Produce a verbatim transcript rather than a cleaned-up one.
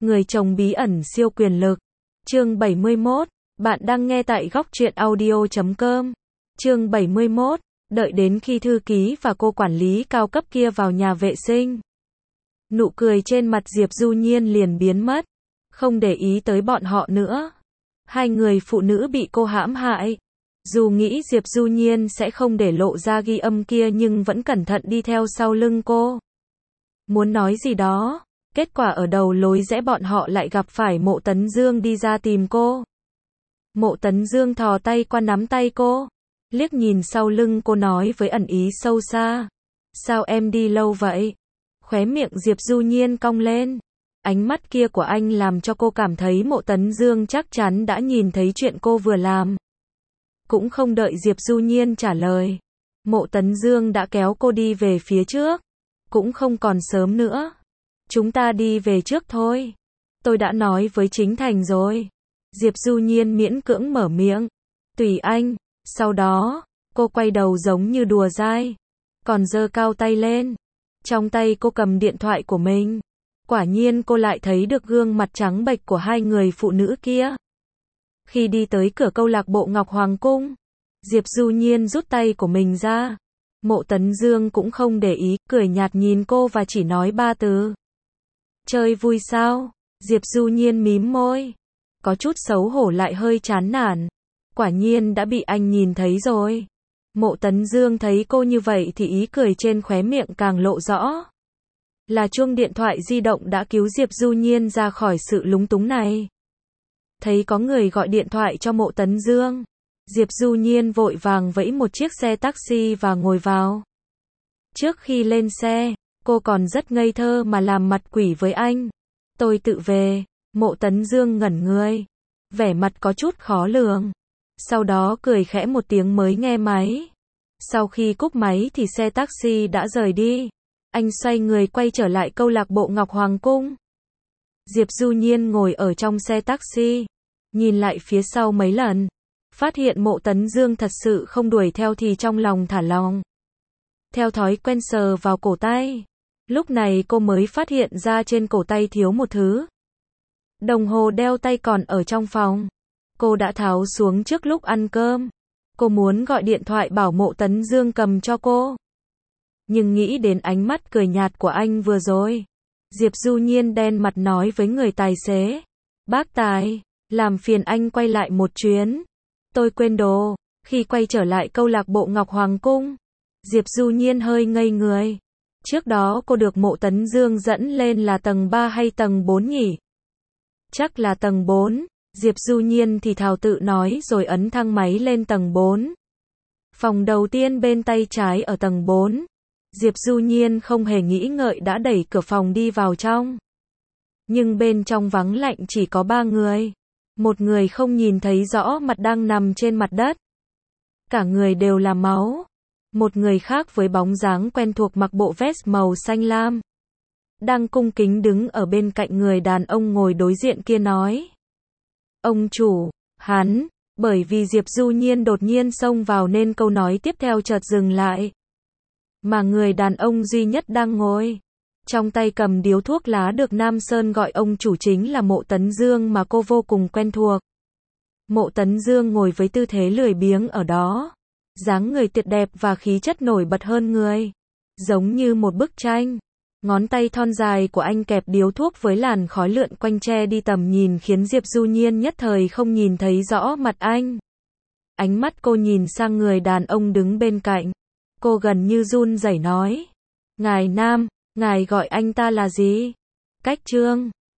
Người chồng bí ẩn siêu quyền lực. Chương bảy mươi mốt. Bạn đang nghe tại góc truyện audio chấm com. Chương bảy mươi mốt. Đợi đến khi thư ký và cô quản lý cao cấp kia vào nhà vệ sinh, nụ cười trên mặt Diệp Du Nhiên liền biến mất, không để ý tới bọn họ nữa. Hai người phụ nữ bị cô hãm hại. Dù nghĩ Diệp Du Nhiên sẽ không để lộ ra ghi âm kia nhưng vẫn cẩn thận đi theo sau lưng cô. Muốn nói gì đó, kết quả ở đầu lối rẽ bọn họ lại gặp phải Mộ Tấn Dương đi ra tìm cô. Mộ Tấn Dương thò tay qua nắm tay cô, liếc nhìn sau lưng cô nói với ẩn ý sâu xa: sao em đi lâu vậy? Khóe miệng Diệp Du Nhiên cong lên. Ánh mắt kia của anh làm cho cô cảm thấy Mộ Tấn Dương chắc chắn đã nhìn thấy chuyện cô vừa làm. Cũng không đợi Diệp Du Nhiên trả lời, Mộ Tấn Dương đã kéo cô đi về phía trước. Cũng không còn sớm nữa. Chúng ta đi về trước thôi. Tôi đã nói với Chính Thành rồi. Diệp Du Nhiên miễn cưỡng mở miệng. Tùy anh. Sau đó, cô quay đầu giống như đùa dai, còn giơ cao tay lên. Trong tay cô cầm điện thoại của mình. Quả nhiên cô lại thấy được gương mặt trắng bệch của hai người phụ nữ kia. Khi đi tới cửa câu lạc bộ Ngọc Hoàng Cung, Diệp Du Nhiên rút tay của mình ra. Mộ Tấn Dương cũng không để ý, cười nhạt nhìn cô và chỉ nói ba từ. Chơi vui sao? Diệp Du Nhiên mím môi, có chút xấu hổ lại hơi chán nản. Quả nhiên đã bị anh nhìn thấy rồi. Mộ Tấn Dương thấy cô như vậy thì ý cười trên khóe miệng càng lộ rõ. Là chuông điện thoại di động đã cứu Diệp Du Nhiên ra khỏi sự lúng túng này. Thấy có người gọi điện thoại cho Mộ Tấn Dương, Diệp Du Nhiên vội vàng vẫy một chiếc xe taxi và ngồi vào. Trước khi lên xe, cô còn rất ngây thơ mà làm mặt quỷ với anh. Tôi tự về. Mộ Tấn Dương ngẩn người, vẻ mặt có chút khó lường. Sau đó cười khẽ một tiếng mới nghe máy. Sau khi cúp máy thì xe taxi đã rời đi. Anh xoay người quay trở lại câu lạc bộ Ngọc Hoàng Cung. Diệp Du Nhiên ngồi ở trong xe taxi, nhìn lại phía sau mấy lần, phát hiện Mộ Tấn Dương thật sự không đuổi theo thì trong lòng thả lỏng. Theo thói quen sờ vào cổ tay. Lúc này cô mới phát hiện ra trên cổ tay thiếu một thứ. Đồng hồ đeo tay còn ở trong phòng. Cô đã tháo xuống trước lúc ăn cơm. Cô muốn gọi điện thoại bảo Mộ Tấn Dương cầm cho cô. Nhưng nghĩ đến ánh mắt cười nhạt của anh vừa rồi, Diệp Du Nhiên đen mặt nói với người tài xế: bác tài, làm phiền anh quay lại một chuyến. Tôi quên đồ. Khi quay trở lại câu lạc bộ Ngọc Hoàng Cung, Diệp Du Nhiên hơi ngây người. Trước đó cô được Mộ Tấn Dương dẫn lên là tầng ba hay tầng bốn nhỉ? Chắc là tầng bốn. Diệp Du Nhiên thì thào tự nói rồi ấn thang máy lên tầng bốn. Phòng đầu tiên bên tay trái ở tầng bốn. Diệp Du Nhiên không hề nghĩ ngợi đã đẩy cửa phòng đi vào trong. Nhưng bên trong vắng lạnh chỉ có ba người. Một người không nhìn thấy rõ mặt đang nằm trên mặt đất. Cả người đều là máu. Một người khác với bóng dáng quen thuộc mặc bộ vest màu xanh lam, đang cung kính đứng ở bên cạnh người đàn ông ngồi đối diện kia nói: ông chủ. Hắn, bởi vì Diệp Du Nhiên đột nhiên xông vào nên câu nói tiếp theo chợt dừng lại. Mà người đàn ông duy nhất đang ngồi, trong tay cầm điếu thuốc lá được Nam Sơn gọi ông chủ chính là Mộ Tấn Dương mà cô vô cùng quen thuộc. Mộ Tấn Dương ngồi với tư thế lười biếng ở đó. Dáng người tuyệt đẹp và khí chất nổi bật hơn người. Giống như một bức tranh. Ngón tay thon dài của anh kẹp điếu thuốc với làn khói lượn quanh che đi tầm nhìn khiến Diệp Du Nhiên nhất thời không nhìn thấy rõ mặt anh. Ánh mắt cô nhìn sang người đàn ông đứng bên cạnh. Cô gần như run rẩy nói: ngài Nam, ngài gọi anh ta là gì? Cách Trương.